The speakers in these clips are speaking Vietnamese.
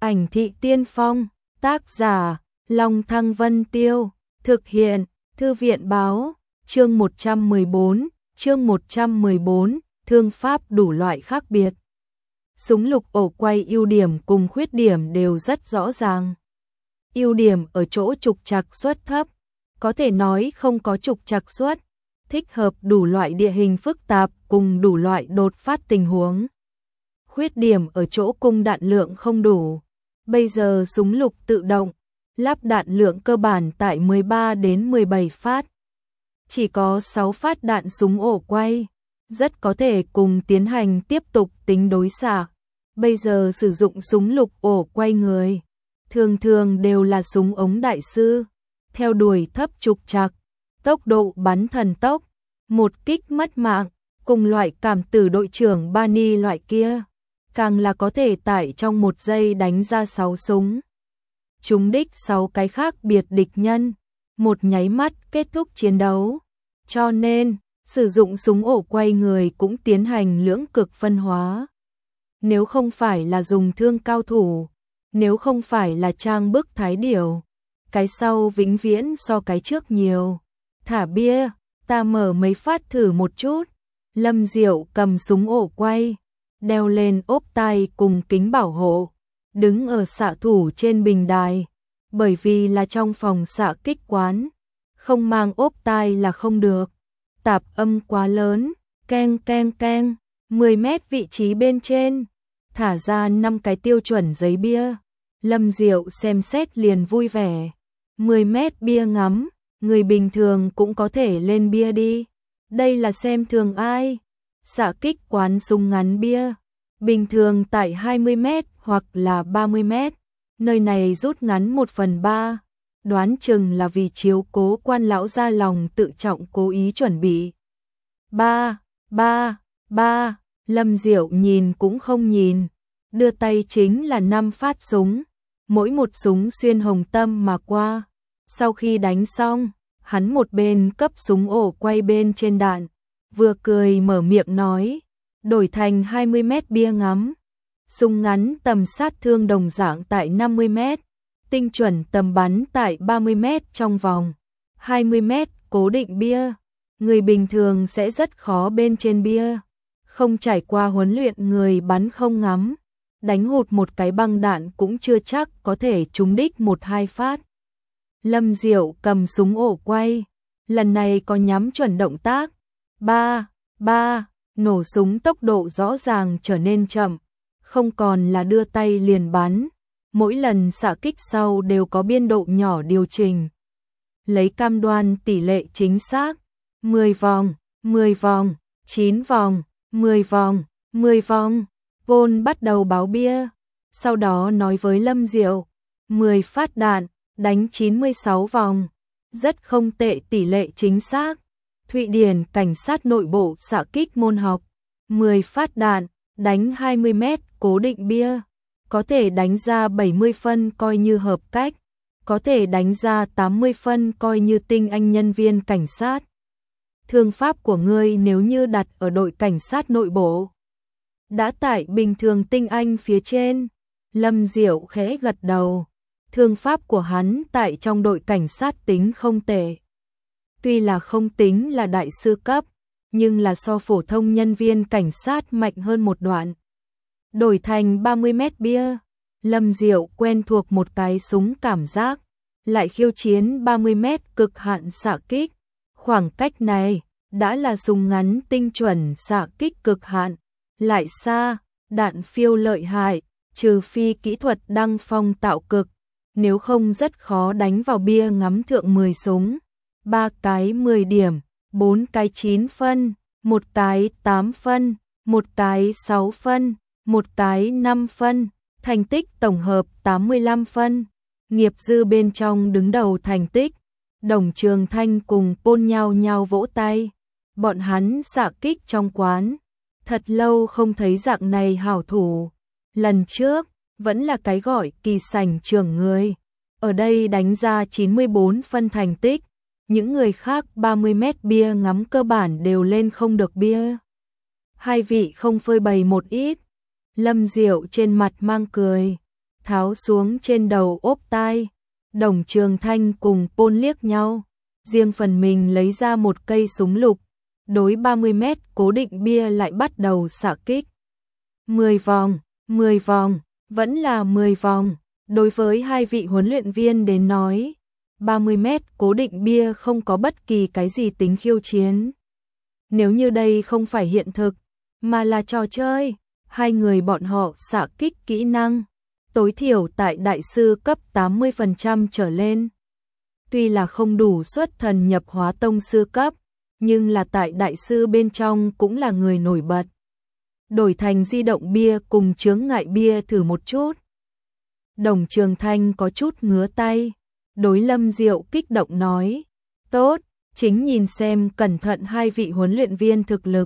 Ảnh thị tiên phong, tác giả, Long Thăng Vân Tiêu, thực hiện, Thư viện báo, chương 114, thương pháp đủ loại khác biệt. Súng lục ổ quay ưu điểm cùng khuyết điểm đều rất rõ ràng. Ưu điểm ở chỗ trục trặc suất thấp, có thể nói không có trục trặc suất, thích hợp đủ loại địa hình phức tạp cùng đủ loại đột phát tình huống. Khuyết điểm ở chỗ cung đạn lượng không đủ. Bây giờ súng lục tự động, lắp đạn lượng cơ bản tại 13 đến 17 phát. Chỉ có 6 phát đạn súng ổ quay, rất có thể cùng tiến hành tiếp tục tính đối xạ. Bây giờ sử dụng súng lục ổ quay người, thường thường đều là súng ống đại sư, theo đuổi thấp trục trặc, tốc độ bắn thần tốc, một kích mất mạng, cùng loại cảm tử đội trưởng Bani loại kia, càng là có thể tại trong 1 giây đánh ra 6 súng. Trúng đích 6 cái khác biệt địch nhân, một nháy mắt kết thúc chiến đấu. Cho nên, sử dụng súng ổ quay người cũng tiến hành lưỡng cực phân hóa. Nếu không phải là dùng thương cao thủ, nếu không phải là trang bức thái điểu, cái sau vĩnh viễn so cái trước nhiều. Thả bia, ta mở mấy phát thử một chút. Lâm Diệu cầm súng ổ quay, đeo lên ốp tai cùng kính bảo hộ, đứng ở xạ thủ trên bình đài. Bởi vì là trong phòng xạ kích quán, không mang ốp tai là không được. Tạp âm quá lớn, keng keng keng, 10 mét vị trí bên trên, thả ra 5 cái tiêu chuẩn giấy bia. Lâm Diệu xem xét liền vui vẻ. 10 mét bia ngắm, người bình thường cũng có thể lên bia đi. Đây là xem thường ai? Xạ kích quán súng ngắn bia, bình thường tại 20 mét hoặc là 30 mét. Nơi này rút ngắn 1/3, đoán chừng là vì chiếu cố quan lão gia lòng tự trọng cố ý chuẩn bị. Ba, Lâm Diệu nhìn cũng không nhìn, đưa tay chính là 5 phát súng, mỗi một súng xuyên hồng tâm mà qua. Sau khi đánh xong, hắn một bên cấp súng ổ quay bên trên đạn, vừa cười mở miệng nói, đổi thành 20 mét bia ngắm. Súng ngắn tầm sát thương đồng dạng tại 50 mét, tinh chuẩn tầm bắn tại 30 mét trong vòng 20 mét cố định bia. Người bình thường sẽ rất khó bên trên bia, không trải qua huấn luyện người bắn không ngắm, đánh hụt một cái băng đạn cũng chưa chắc có thể trúng đích 1-2 phát. Lâm Diệu cầm súng ổ quay, lần này có nhắm chuẩn động tác. Ba, nổ súng tốc độ rõ ràng trở nên chậm, không còn là đưa tay liền bắn, mỗi lần xạ kích sau đều có biên độ nhỏ điều chỉnh, lấy cam đoan tỷ lệ chính xác. 10 vòng, 9 vòng, 10 vòng, 10 vòng. Vôn bắt đầu báo bia, sau đó nói với Lâm Diệu, 10 phát đạn, đánh 96 vòng, rất không tệ tỷ lệ chính xác. Thụy Điển cảnh sát nội bộ xạ kích môn học, 10 phát đạn, đánh 20 mét cố định bia, có thể đánh ra 70 phân coi như hợp cách, có thể đánh ra 80 phân coi như tinh anh nhân viên cảnh sát. Thương pháp của ngươi nếu như đặt ở đội cảnh sát nội bộ, đã tại bình thường tinh anh phía trên. Lâm Diệu khẽ gật đầu, thương pháp của hắn tại trong đội cảnh sát tính không tệ. Tuy là không tính là đại sư cấp, nhưng là so phổ thông nhân viên cảnh sát mạnh hơn một đoạn. Đổi thành 30 mét bia, Lâm Diệu quen thuộc một cái súng cảm giác, lại khiêu chiến 30 mét cực hạn xạ kích. Khoảng cách này đã là súng ngắn tinh chuẩn xạ kích cực hạn, lại xa, đạn phiêu lợi hại, trừ phi kỹ thuật đăng phong tạo cực, nếu không rất khó đánh vào bia ngắm thượng 10 súng. 3 cái 10 điểm, 4 cái 9 phân, 1 cái 8 phân, 1 cái 6 phân, 1 cái 5 phân, thành tích tổng hợp 85 phân. Nghiệp dư bên trong đứng đầu thành tích, Đồng Trường Thanh cùng Pôn nhao nhao vỗ tay. Bọn hắn xạ kích trong quán, thật lâu không thấy dạng này hảo thủ. Lần trước, vẫn là cái gọi kỳ sảnh trưởng người, ở đây đánh ra 94 phân thành tích. Những người khác 30 mét bia ngắm cơ bản đều lên không được bia. Hai vị không phơi bày một ít. Lâm Diệu trên mặt mang cười. tháo xuống trên đầu ốp tai. Đồng Trường Thanh cùng Pôn liếc nhau, riêng phần mình lấy ra một cây súng lục, đối 30 mét cố định bia lại bắt đầu xạ kích. 10 vòng, vẫn là 10 vòng. Đối với hai vị huấn luyện viên đến nói, 30 mét cố định bia không có bất kỳ cái gì tính khiêu chiến. Nếu như đây không phải hiện thực, mà là trò chơi, hai người bọn họ xạ kích kỹ năng, tối thiểu tại đại sư cấp 80% trở lên. Tuy là không đủ xuất thần nhập hóa tông sư cấp, nhưng là tại đại sư bên trong cũng là người nổi bật. Đổi thành di động bia cùng chướng ngại bia thử một chút. Đồng Trường Thanh có chút ngứa tay, đối Lâm Diệu kích động nói, tốt, chính nhìn xem cẩn thận hai vị huấn luyện viên thực lực.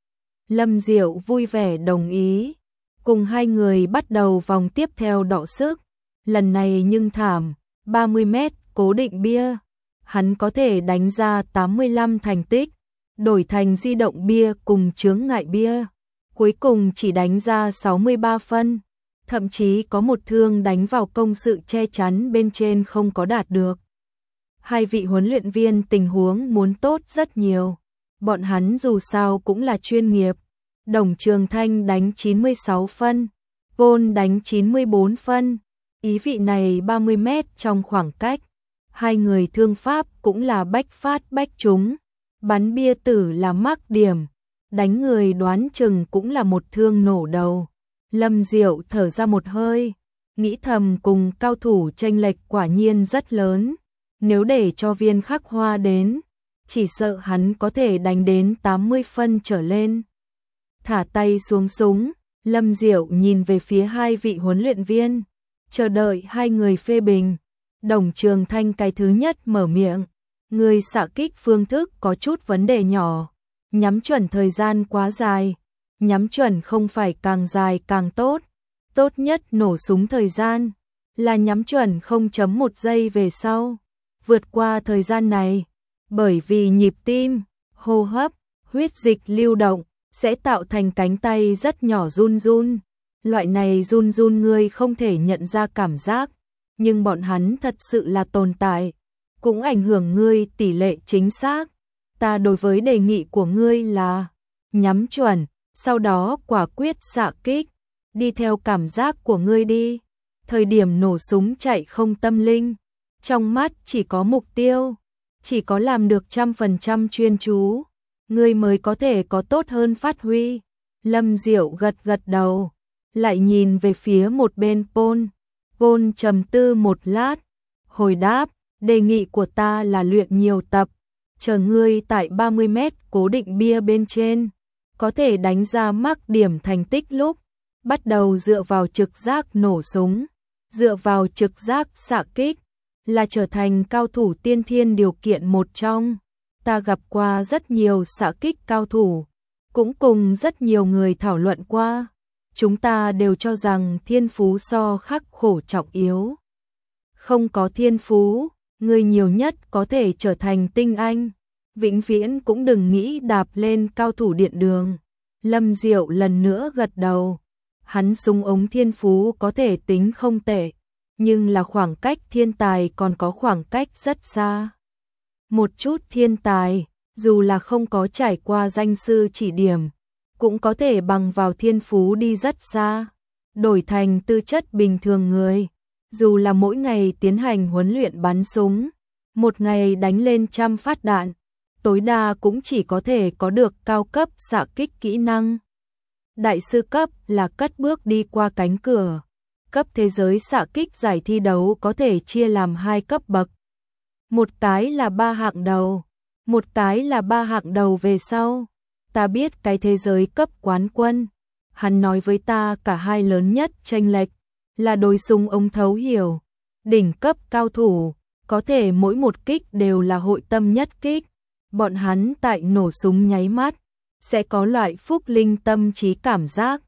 Lâm Diệu vui vẻ đồng ý, cùng hai người bắt đầu vòng tiếp theo đọ sức, lần này nhưng thảm, 30 mét cố định bia, hắn có thể đánh ra 85 thành tích, đổi thành di động bia cùng chướng ngại bia, cuối cùng chỉ đánh ra 63 phân, thậm chí có một thương đánh vào công sự che chắn bên trên không có đạt được. Hai vị huấn luyện viên tình huống muốn tốt rất nhiều, bọn hắn dù sao cũng là chuyên nghiệp. Đồng Trường Thanh đánh 96 phân, Pôn đánh 94 phân, ý vị này 30 mét trong khoảng cách. Hai người thương pháp cũng là bách phát bách trúng, bắn bia tử là mắc điểm, đánh người đoán chừng cũng là một thương nổ đầu. Lâm Diệu thở ra một hơi, nghĩ thầm cùng cao thủ chênh lệch quả nhiên rất lớn, nếu để cho Viên Khắc Hoa đến, chỉ sợ hắn có thể đánh đến 80 phân trở lên. Thả tay xuống súng, Lâm Diệu nhìn về phía hai vị huấn luyện viên, chờ đợi hai người phê bình. Đồng Trường Thanh cái thứ nhất mở miệng, người xạ kích phương thức có chút vấn đề nhỏ, nhắm chuẩn thời gian quá dài, nhắm chuẩn không phải càng dài càng tốt, tốt nhất nổ súng thời gian là nhắm chuẩn 0.1 giây về sau, vượt qua thời gian này, bởi vì nhịp tim, hô hấp, huyết dịch lưu động sẽ tạo thành cánh tay rất nhỏ run run, loại này run run ngươi không thể nhận ra cảm giác, nhưng bọn hắn thật sự là tồn tại, cũng ảnh hưởng ngươi tỷ lệ chính xác. Ta đối với đề nghị của ngươi là nhắm chuẩn, sau đó quả quyết xạ kích, đi theo cảm giác của ngươi đi. Thời điểm nổ súng chạy không tâm linh, trong mắt chỉ có mục tiêu, chỉ có làm được 100% chuyên chú, ngươi mới có thể có tốt hơn phát huy. Lâm Diệu gật gật đầu, lại nhìn về phía một bên Pôn. Pôn trầm tư một lát, hồi đáp, đề nghị của ta là luyện nhiều tập, chờ ngươi tại 30 mét cố định bia bên trên, có thể đánh ra mắc điểm thành tích lúc, bắt đầu dựa vào trực giác nổ súng, dựa vào trực giác xạ kích, là trở thành cao thủ tiên thiên điều kiện một trong. Ta gặp qua rất nhiều xạ kích cao thủ, cũng cùng rất nhiều người thảo luận qua. Chúng ta đều cho rằng thiên phú so khắc khổ trọng yếu. Không có thiên phú, người nhiều nhất có thể trở thành tinh anh, vĩnh viễn cũng đừng nghĩ đạp lên cao thủ điện đường. Lâm Diệu lần nữa gật đầu, hắn súng ống thiên phú có thể tính không tệ, nhưng là khoảng cách thiên tài còn có khoảng cách rất xa. Một chút thiên tài, dù là không có trải qua danh sư chỉ điểm, cũng có thể bằng vào thiên phú đi rất xa, đổi thành tư chất bình thường người, dù là mỗi ngày tiến hành huấn luyện bắn súng, một ngày đánh lên 100 phát đạn, tối đa cũng chỉ có thể có được cao cấp xạ kích kỹ năng. Đại sư cấp là cất bước đi qua cánh cửa, cấp thế giới xạ kích giải thi đấu có thể chia làm 2 cấp bậc. Một cái là 3 hạng đầu, một cái là 3 hạng đầu về sau. Ta biết cái thế giới cấp quán quân, hắn nói với ta cả hai lớn nhất chênh lệch là đối súng ống thấu hiểu, đỉnh cấp cao thủ, có thể mỗi một kích đều là hội tâm nhất kích, bọn hắn tại nổ súng nháy mắt, sẽ có loại phúc linh tâm trí cảm giác,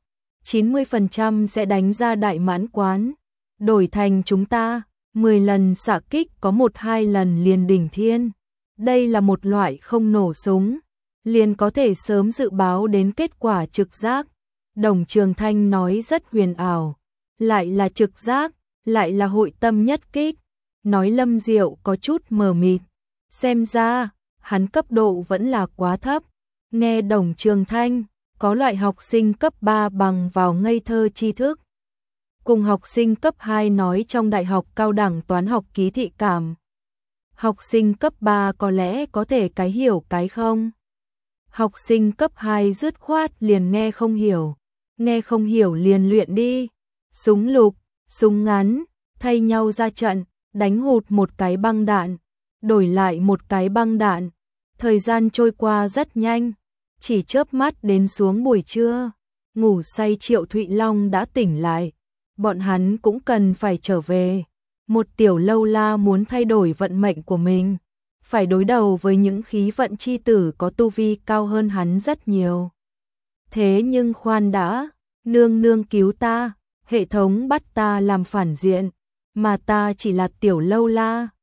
90% sẽ đánh ra đại mãn quán, đổi thành chúng ta, 10 lần xạ kích có 1-2 lần liền đỉnh thiên, đây là một loại không nổ súng, liền có thể sớm dự báo đến kết quả trực giác. Đồng Trường Thanh nói rất huyền ảo, lại là trực giác, lại là hội tâm nhất kích. Nói Lâm Diệu có chút mờ mịt, xem ra, hắn cấp độ vẫn là quá thấp. Nghe Đồng Trường Thanh, có loại học sinh cấp 3 bằng vào ngây thơ tri thức. Cùng học sinh cấp 2 nói trong đại học cao đẳng toán học ký thị cảm. Học sinh cấp 3 có lẽ có thể cái hiểu cái không. Học sinh cấp 2 dứt khoát liền nghe không hiểu liền luyện đi. Súng lục, súng ngắn, thay nhau ra trận, đánh hụt một cái băng đạn, đổi lại một cái băng đạn. Thời gian trôi qua rất nhanh, chỉ chớp mắt đến xuống buổi trưa, ngủ say Triệu Thụy Long đã tỉnh lại. Bọn hắn cũng cần phải trở về. Một tiểu lâu la muốn thay đổi vận mệnh của mình, phải đối đầu với những khí vận chi tử có tu vi cao hơn hắn rất nhiều. Thế nhưng khoan đã, nương nương cứu ta, hệ thống bắt ta làm phản diện, mà ta chỉ là tiểu lâu la.